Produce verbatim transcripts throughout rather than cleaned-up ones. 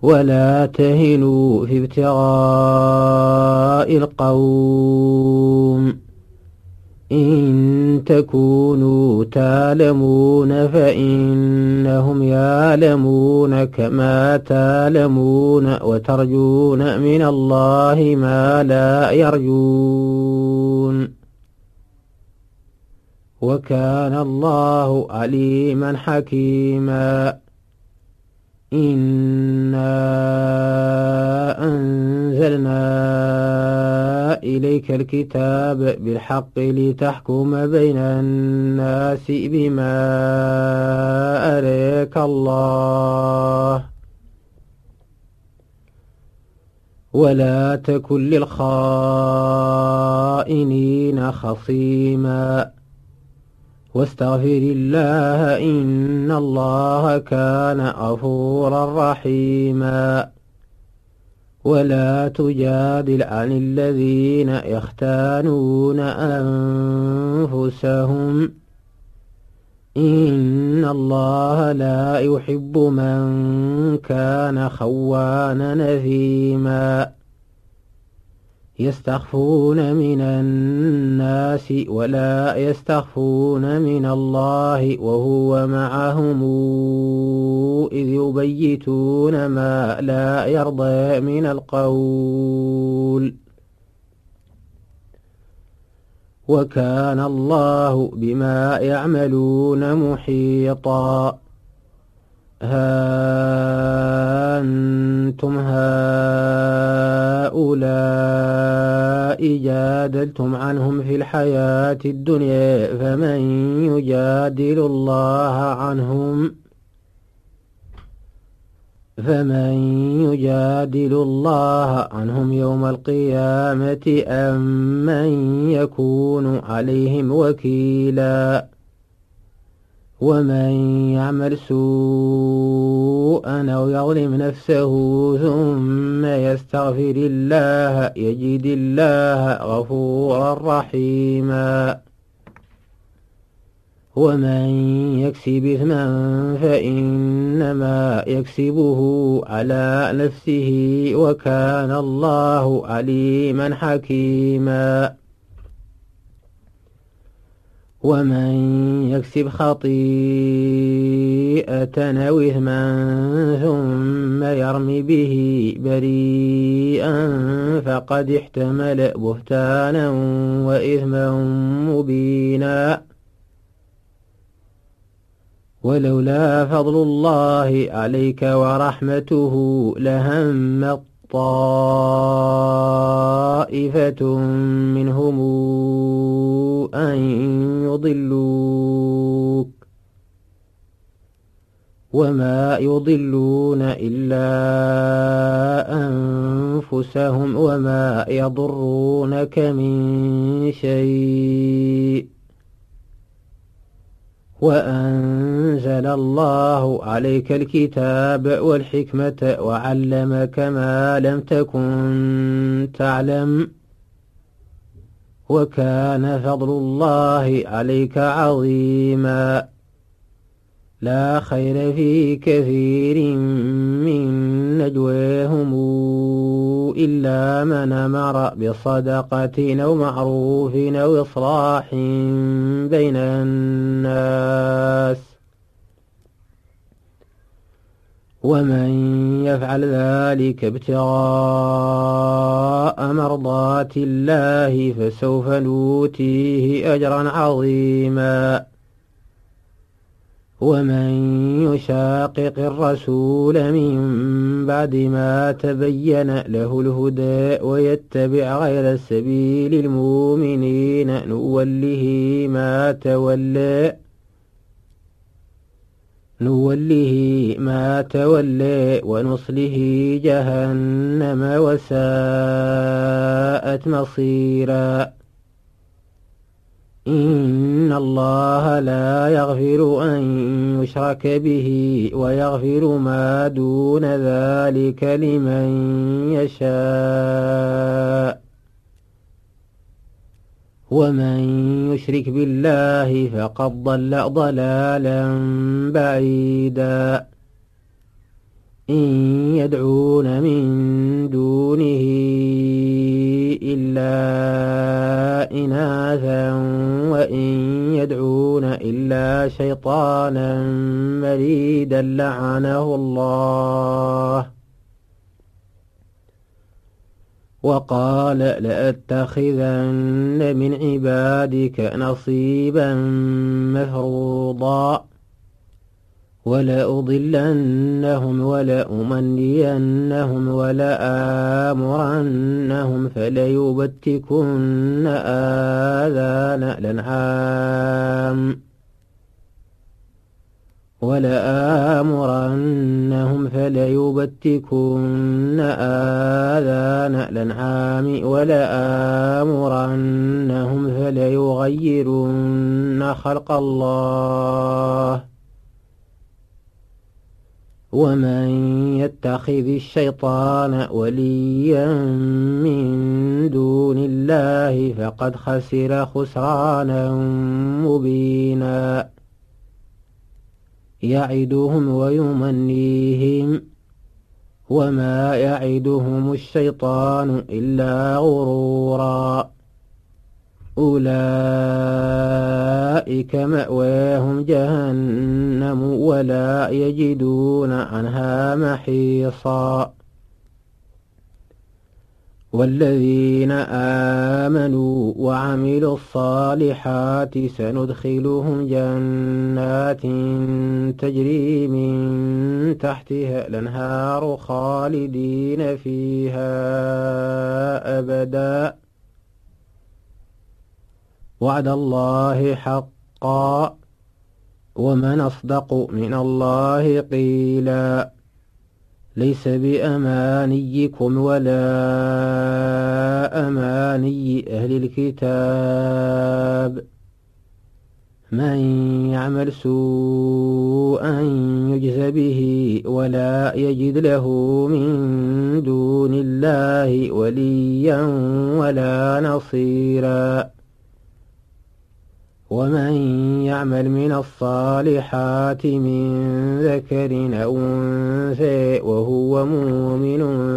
ولا تهنوا في ابتغاء القوم إن تكونوا تعلمون فإنهم يعلمون كما تعلمون وترجون من الله ما لا يرجون وكان الله عليما حكيما إنا أنزلنا إليك الكتاب بالحق لتحكم بين الناس بما أراك الله ولا تكن للخائنين خصيما واستغفر الله إن الله كان غفورا رحيما ولا تجادل عن الذين يختانون أنفسهم إن الله لا يحب من كان خوانا نثيما يستخفون من الناس ولا يستخفون من الله وهو معهم إذ يبيتون ما لا يرضى من القول وكان الله بما يعملون محيطا ها أنتم هؤلاء جادلتم عنهم في الحياة الدنيا فمن يجادل الله عنهم فمن يجادل الله عنهم يوم القيامة أم من يكون عليهم وكيلا ومن يعمل سوءا أو يظلم نفسه ثم يستغفر الله يجد الله غفورا رحيما ومن يكسب إثما فإنما يكسبه على نفسه وكان الله عليما حكيما ومن يكسب خطيئة أو إثما ثم يرم به بريئا فقد احتمل بهتانا وإثما مبينا ولولا فضل الله عليك ورحمته لهم طائفة منهم أن يضلوك وما يضلون إلا أنفسهم وما يضرونك من شيء وأنزل الله عليك الكتاب والحكمة وعلمك ما لم تكن تعلم وكان فضل الله عليك عظيما لا خير في كثير من نجواهم إلا من أمر بصدقة أو معروف أو إصلاح بين الناس ومن يفعل ذلك ابتغاء مرضات الله فسوف نؤتيه أجرا عظيما ومن يشاقق الرسول من بعد ما تبين له الهدى ويتبع غير سبيل المؤمنين نوله ما تولى نوله ما تولى ونصله جهنم وساءت مصيرا إن الله لا يغفر أن يشرك به ويغفر ما دون ذلك لمن يشاء ومن يشرك بالله فقد ضل ضلالا بعيدا إن يدعون من دونه إلا إناثا وإن يدعون إلا شيطانا مريدا لعنه الله وقال لأتخذن من عبادك نصيبا مفروضا ولأضلنهم ولأمنينهم ولآمرنهم فليبتكن آذان الأنعام ولآمرنهم فليبتكن آذان الأنعام ولآمرنهم فليغيرن خلق الله ومن يتخذ الشيطان وليا من دون الله فقد خسر خسرانا مبينا يعدهم ويمنيهم وما يعدهم الشيطان إلا غرورا أولئك مأواهم جهنم ولا يجدون عنها محيصا والذين آمنوا وعملوا الصالحات سندخلهم جنات تجري من تحتها الأنهار خالدين فيها أبدا وعد الله حقا ومن أصدق من الله قيلا ليس بأمانيكم ولا أماني أهل الكتاب من يعمل سوءا يجز به ولا يجد له من دون الله وليا ولا نصيرا ومن يعمل من الصالحات من ذكر أو أنثى وهو مؤمن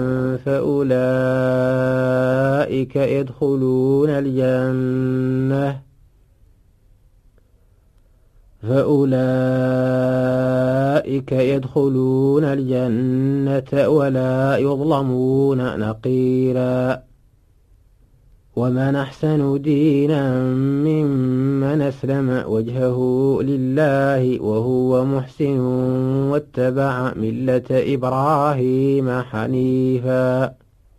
فأولئك يدخلون الجنة فأولئك يدخلون الجنة ولا يظلمون نقيرا ومن أحسن دينا ممن أسلم وجهه لله وهو محسن واتبع ملة إبراهيم حنيفا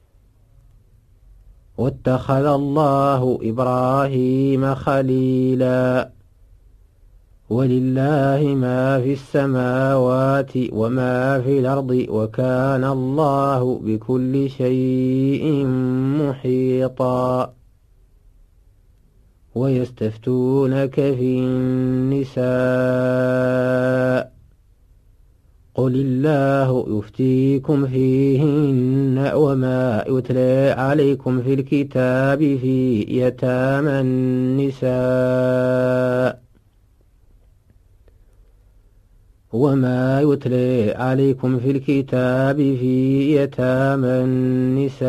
واتخذ الله إبراهيم خليلا ولله ما في السماوات وما في الأرض وكان الله بكل شيء محيطا ويستفتونك في النساء قل الله يفتيكم فيهن وما يتلى عليكم في الكتاب في يتامى النساء وما يتلى عليكم في الكتاب في يتامى النساء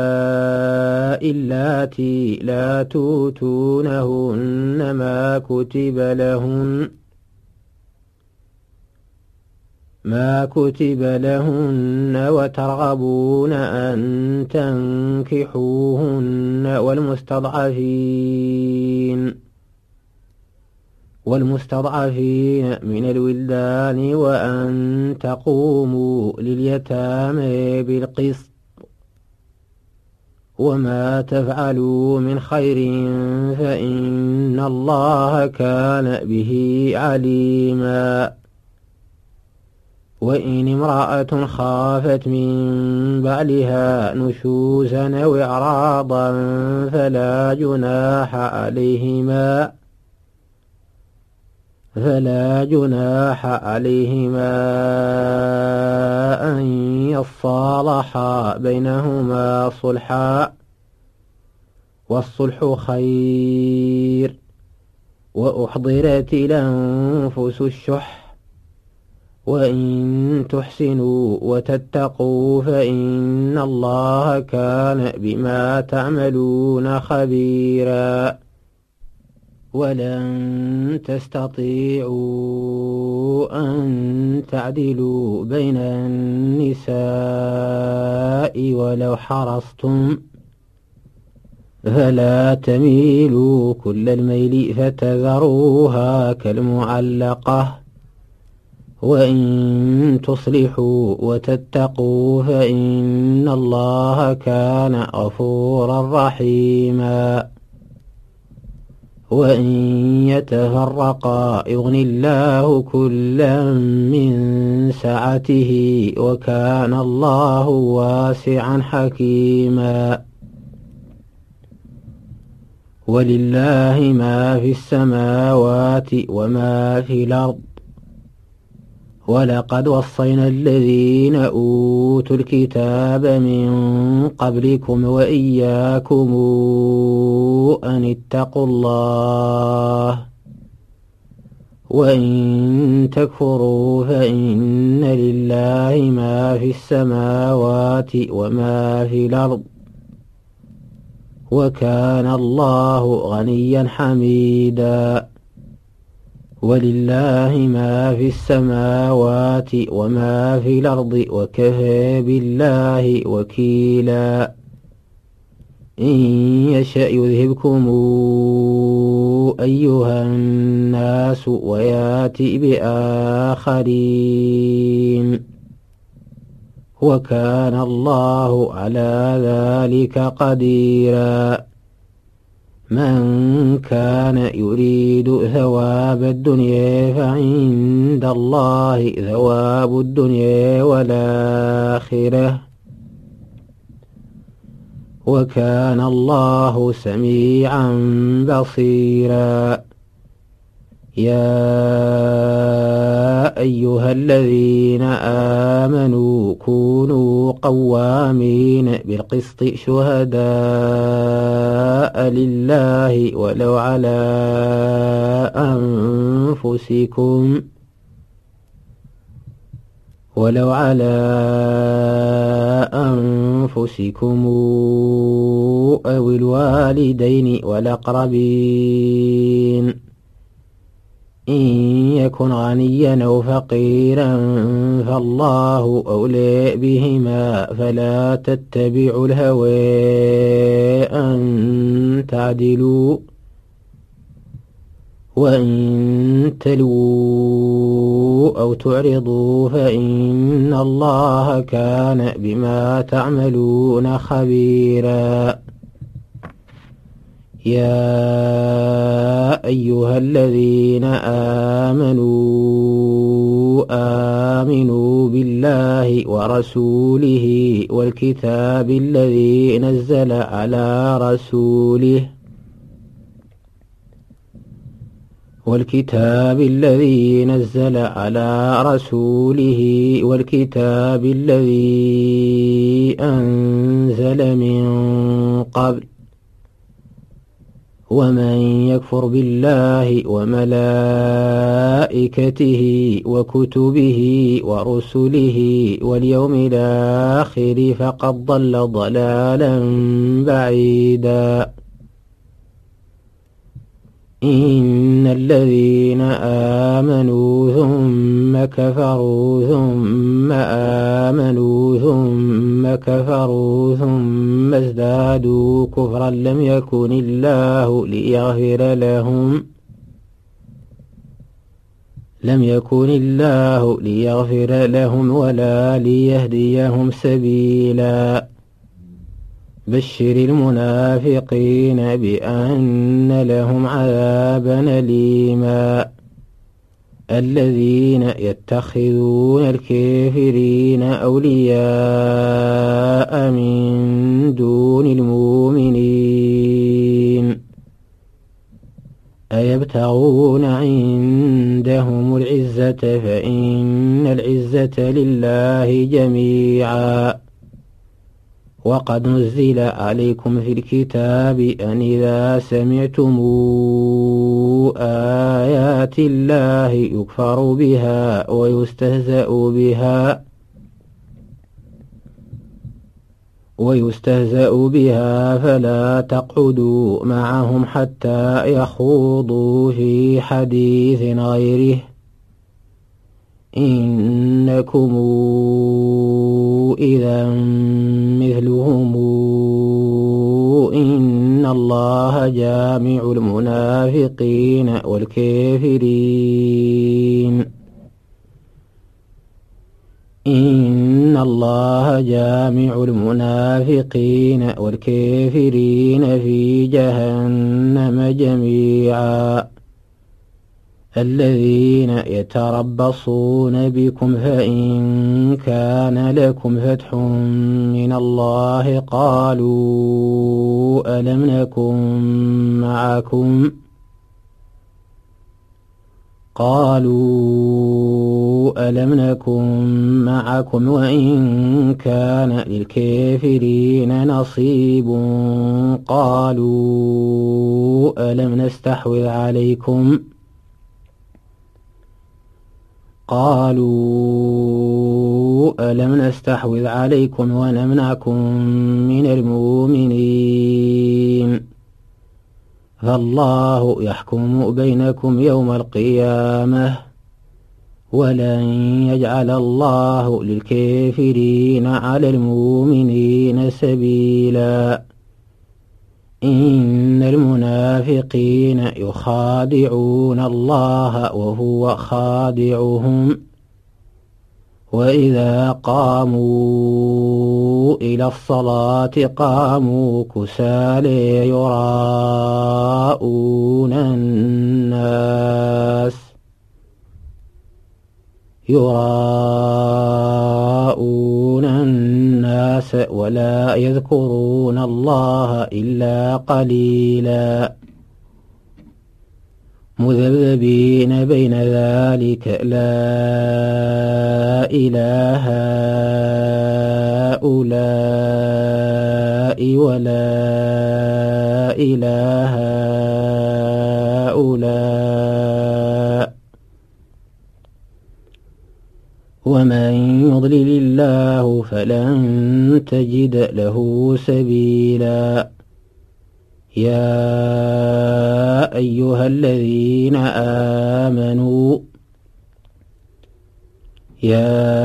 اللاتي لا توتونهن ما كتب لهن ما كتب لهن وترغبون أن تنكحوهن والمستضعفين والمستضعفين من الولدان وأن تقوموا لليتامى بالقسط وما تفعلوا من خير فإن الله كان به عليما وإن امرأة خافت من بعلها نشوزا أو إعراضا فلا جناح عليهما فلا جناح عليهما أن يصالحا بينهما صلحا والصلح خير وأحضرت الأنفس الشح وإن تحسنوا وتتقوا فإن الله كان بما تعملون خبيرا. ولن تستطيعوا أن تعدلوا بين النساء ولو حرصتم، فلا تميلوا كل الميل فتذروها كالمعلقة. وإن تصلحوا وتتقوا فإن الله كان غفورا رحيما. وإن يتفرقا يغني الله كلا من سعته وكان الله واسعا حكيما. ولله ما في السماوات وما في الأرض. ولقد وصينا الذين أوتوا الكتاب من قبلكم وإياكم أن اتقوا الله. وإن تكفروا فإن لله ما في السماوات وما في الأرض وكان الله غنيا حميدا. ولله ما في السماوات وما في الأرض وكفى بالله وكيلا. إن يشأ يذهبكم أيها الناس وياتي بآخرين وكان الله على ذلك قديرا. من كان يريد ثواب الدنيا فعند الله ثواب الدنيا والآخرة وكان الله سميعا بصيرا. يا أيها الذين آمنوا كونوا قوامين بالقسط شهداء لله ولو على أنفسكم ولو على أنفسكم أو الوالدين والأقربين إن يكن غنيا أو فقيرا فالله أولى بهما فلا تتبعوا الهوى أن تعدلوا. وإن تلووا أو تعرضوا فإن الله كان بما تعملون خبيرا. يا أيها الذين آمنوا آمنوا بالله ورسوله والكتاب الذي نزل على رسوله والكتاب الذي نزل على رسوله والكتاب الذي أنزل من قبل. ومن يكفر بالله وملائكته وكتبه ورسله واليوم الآخر فقد ضل ضلالا بعيدا. إن الذين آمنوا ثم كفروا ثم آمنوا ثم كفروا ثم ازدادوا كفرا لم يكن الله ليغفر لهم لم يكن الله ليغفر لهم ولا ليهديهم سبيلا. بشر المنافقين بأن لهم عذابا أليما. الذين يتخذون الكافرين أولياء من دون المؤمنين أيبتغون عندهم العزة فإن العزة لله جميعا. وقد نزل عليكم في الكتاب أن إذا سمعتم آيات الله يكفر بها ويستهزأ بها ويستهزأ بها فلا تقعدوا معهم حتى يخوضوا في حديث غيره إنكم إذا مثلهم إن الله جامع المنافقين والكافرين إن الله جامع المنافقين والكافرين في جهنم جميعا الذين يتربصون بكم فإن كان لكم فتح من الله قالوا ألم نكن معكم قالوا ألم نكن معكم وإن كان للكافرين نصيب قالوا ألم نستحوذ عليكم قالوا ألم نستحوذ عليكم ونمنعكم من المؤمنين فالله يحكم بينكم يوم القيامة ولن يجعل الله للكافرين على المؤمنين سبيلا إن المنافقين يخادعون الله وهو خادعهم وإذا قاموا إلى الصلاة قاموا كسالى يراءون الناس يراءون الناس ولا يذكرون الله إلا قليلا مذبذبين بين ذلك لا إله هؤلاء ولا إله هؤلاء ومن يضلل الله فلن تجد له سبيلا يا أيها الذين آمنوا يا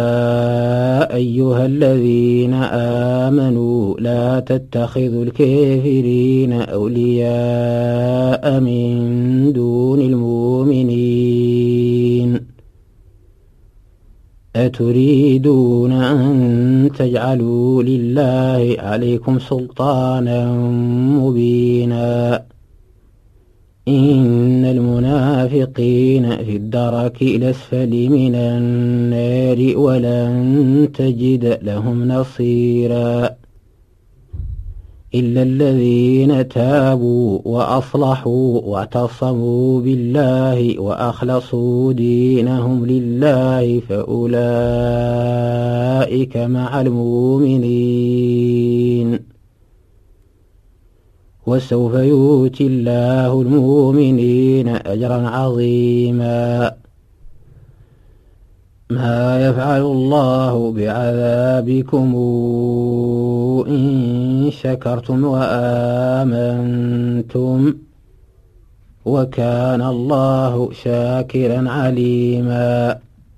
أيها الذين آمنوا لا تتخذوا الكافرين أولياء من دون المؤمنين أتريدون أن تجعلوا لله عليكم سلطانا مبينا إن المنافقين في الدرك الأسفل من النار ولن تجد لهم نصيرا إلا الذين تابوا وأصلحوا واعتصموا بالله وأخلصوا دينهم لله فأولئك مع المؤمنين وسوف يؤتي الله المؤمنين أجرا عظيما ما يفعل الله بعذابكم إن شكرتم وآمنتم وكان الله شاكرا عليما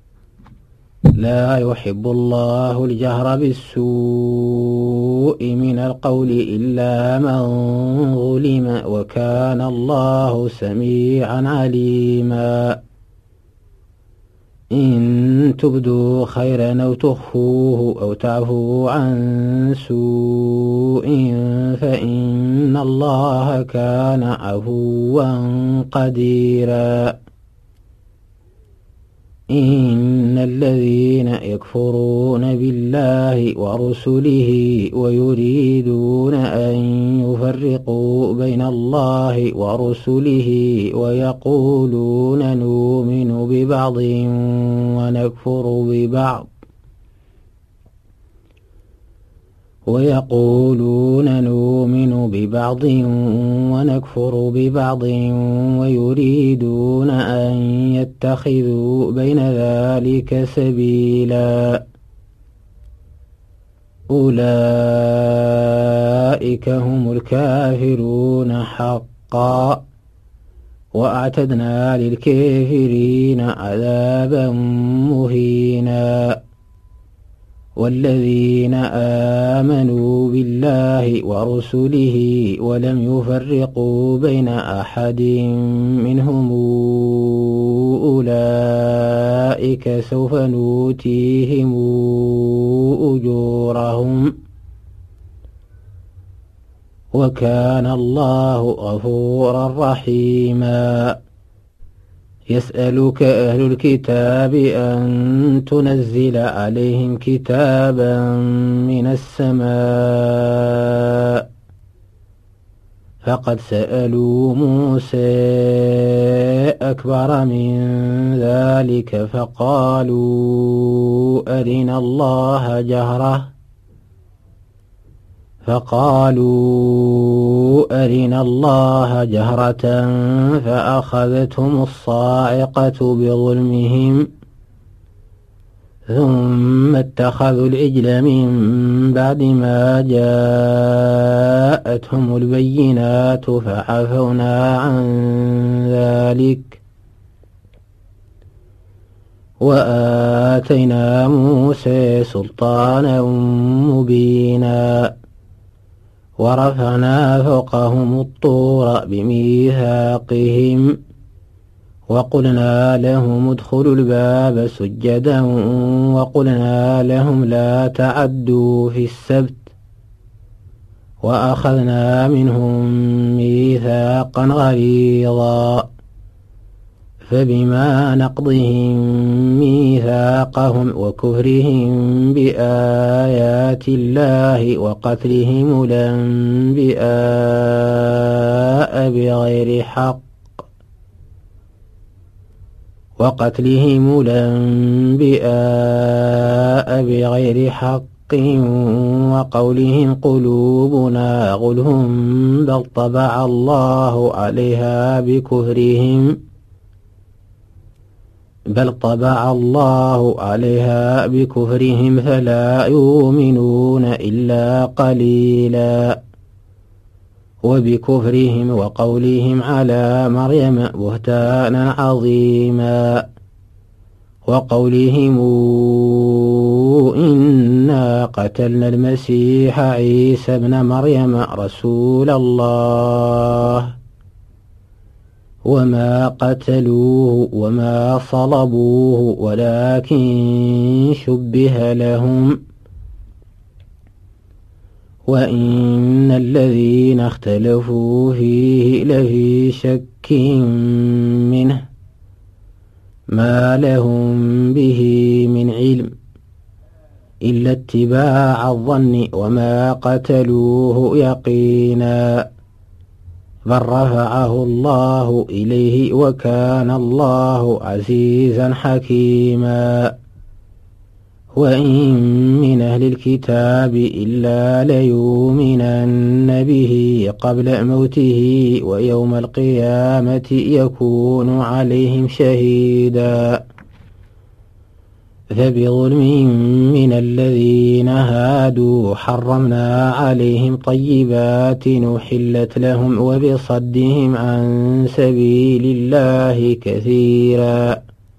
لا يحب الله الجهر بالسوء من القول إلا من ظلم وكان الله سميعا عليما إن تبدوا خيرا أو تخفوه أو تعفوا عن سوء فإن الله كان عفوا قديرا إن الذين يكفرون بالله ورسله ويريدون أن يفرقوا بين الله ورسله ويقولون نؤمن ببعض ونكفر ببعض ويقولون نؤمن ببعض ونكفر ببعض ويريدون أن يتخذوا بين ذلك سبيلا أولئك هم الكافرون حقا وأعتدنا للكافرين عذابا مهينا والذين آمنوا بالله ورسله ولم يفرقوا بين أحد منهم أولئك سوف نؤتيهم أجورهم وكان الله غفورا رحيما يسألك أهل الكتاب أن تنزل عليهم كتابا من السماء فقد سألوا موسى أكبر من ذلك فقالوا أرنا الله جهرة فقالوا أرنا الله جهرة فأخذتهم الصاعقة بظلمهم ثم اتخذوا العجل من بعد ما جاءتهم البينات فعفونا عن ذلك وآتينا موسى سلطانا مبينا ورفعنا فوقهم الطور بميثاقهم وقلنا لهم ادخلوا الباب سجدا وقلنا لهم لا تعدوا في السبت وأخذنا منهم ميثاقا غليظا فبما نقضهم ميثاقهم وكفرهم بآيات الله وقتلهم الأنبياء بغير حق وقتلهم الأنبياء بغير حق وقولهم قلوبنا غلف بل طبع الله عليها بكفرهم بل طبع الله عليها بكفرهم فلا يؤمنون إلا قليلا وبكفرهم وقولهم على مريم بهتانا عظيما وقولهم إنا قتلنا المسيح عيسى ابن مريم رسول الله وما قتلوه وما صلبوه ولكن شبه لهم وإن الذين اختلفوا فيه لفي شك منه ما لهم به من علم إلا اتباع الظن وما قتلوه يقينا بل رفعه الله إليه وكان الله عزيزا حكيما وإن من أهل الكتاب إلا ليؤمنن به قبل موته ويوم القيامة يكون عليهم شهيدا فبظلم من الذين هادوا حرمنا عليهم طيبات نحلت لهم وبصدهم عن سبيل الله كثيرا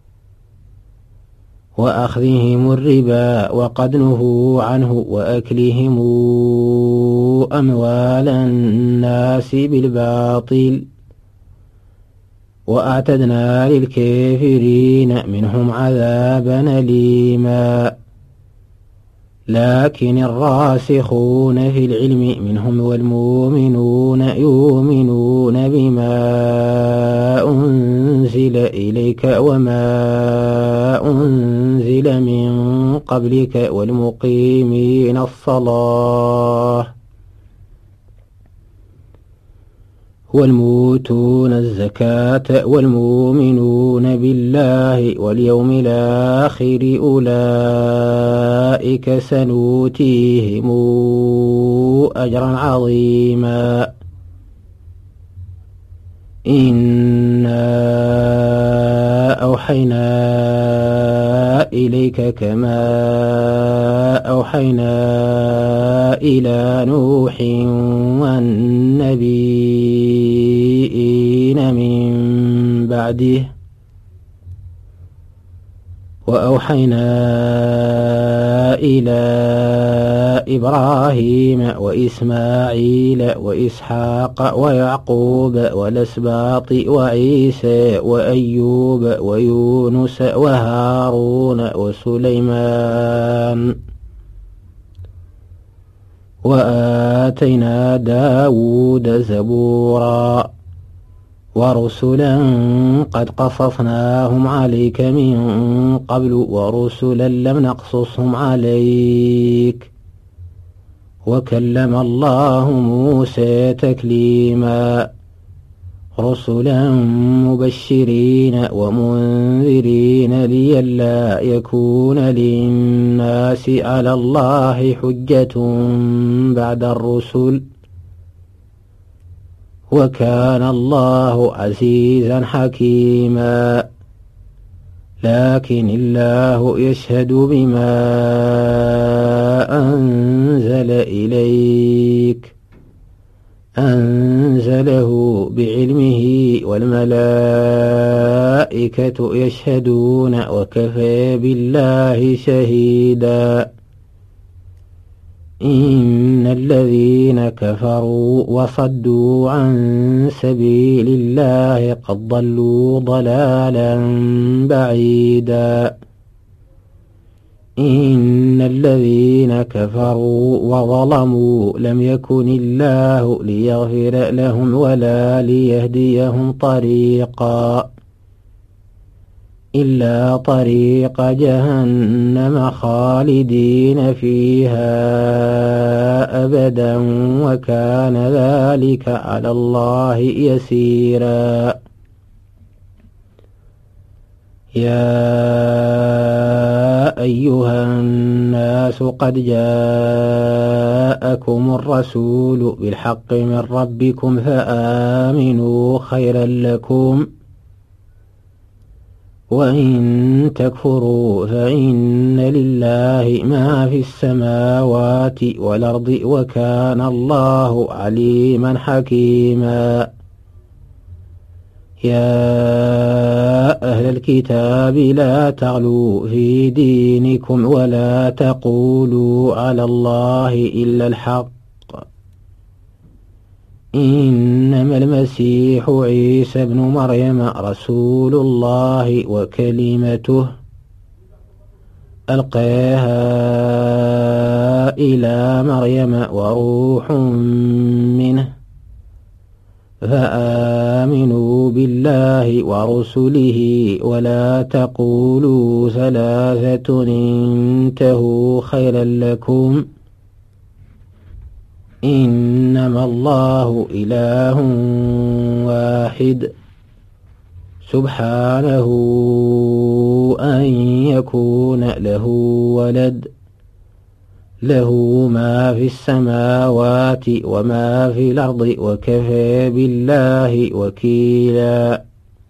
وأخذهم الربا وقد نهوا عنه وأكلهم أموال الناس بالباطل وأعتدنا للكافرين منهم عذابا أليما لكن الراسخون في العلم منهم والمؤمنون يؤمنون بما أنزل إليك وما أنزل من قبلك والمقيمين الصلاة والموتون الزكاة والمؤمنون بالله واليوم الآخر أولئك سنؤتيهم أجرا عظيما إنا أوحينا إليك كما أوحينا إلى نوح والنبيين من بعده وأوحينا إلى إبراهيم وإسماعيل وإسحاق ويعقوب والأسباط وعيسى وأيوب ويونس وهارون وسليمان وآتينا داود زبورا ورسلا قد قصصناهم عليك من قبل ورسلا لم نقصصهم عليك وكلم الله موسى تكليما رسلا مبشرين ومنذرين لئلا يكون للناس على الله حجة بعد الرسل وكان الله عزيزا حكيما لكن الله يشهد بما أنزل إليك أنزله بعلمه والملائكة يشهدون وكفى بالله شهيدا إن الذين كفروا وصدوا عن سبيل الله قد ضلوا ضلالا بعيدا إن الذين كفروا وظلموا لم يكن الله ليغفر لهم ولا ليهديهم طريقا إلا طريق جهنم خالدين فيها أبدا وكان ذلك على الله يسيرا يا أيها الناس قد جاءكم الرسول بالحق من ربكم فآمنوا خيرا لكم وإن تكفروا فإن لله ما في السماوات والأرض وكان الله عليما حكيما يا أهل الكتاب لا تغلوا في دينكم ولا تقولوا على الله إلا الحق إنما المسيح عيسى ابن مريم رسول الله وكلمته ألقاها إلى مريم وروح منه فآمنوا بالله ورسله ولا تقولوا ثلاثة انتهوا خيرا لكم إنما الله إله واحد سبحانه أن يكون له ولد له ما في السماوات وما في الأرض وكفى بالله وكيلا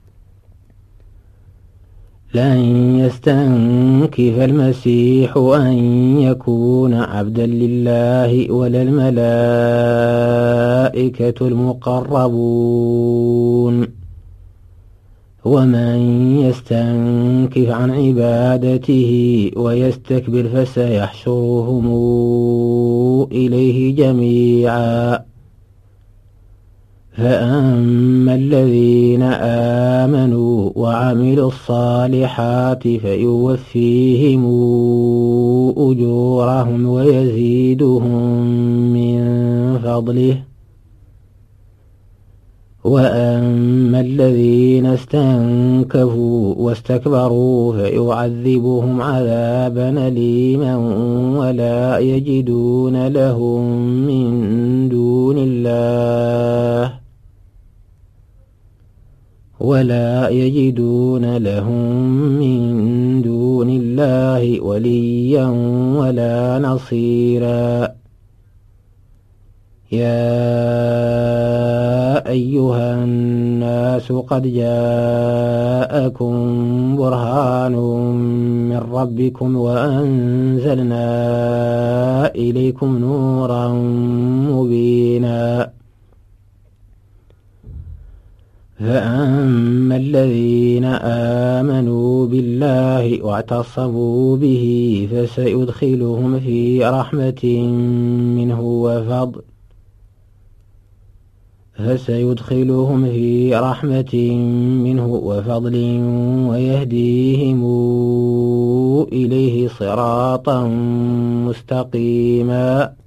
لن يستنكف المسيح أن يكون عبدا لله ولا الملائكة المقربون ومن يستنكف عن عبادته ويستكبر فسيحشرهم إليه جميعا فأما الذين آمنوا وعملوا الصالحات فيوفيهم أجورهم ويزيدهم من فضله وأما الذين استنكفوا واستكبروا فيعذبهم عذابا أليما ولا يجدون لهم من دون الله ولا يجدون لهم من دون الله وليا ولا نصيرا يا أيها الناس قد جاءكم برهان من ربكم وأنزلنا إليكم نورا مبينا فأما الذين آمنوا بالله واعتصموا به فسيدخلهم في رحمة منه وفضل فسيدخلهم في رحمة منه وفضل ويهديهم إليه صراطا مستقيما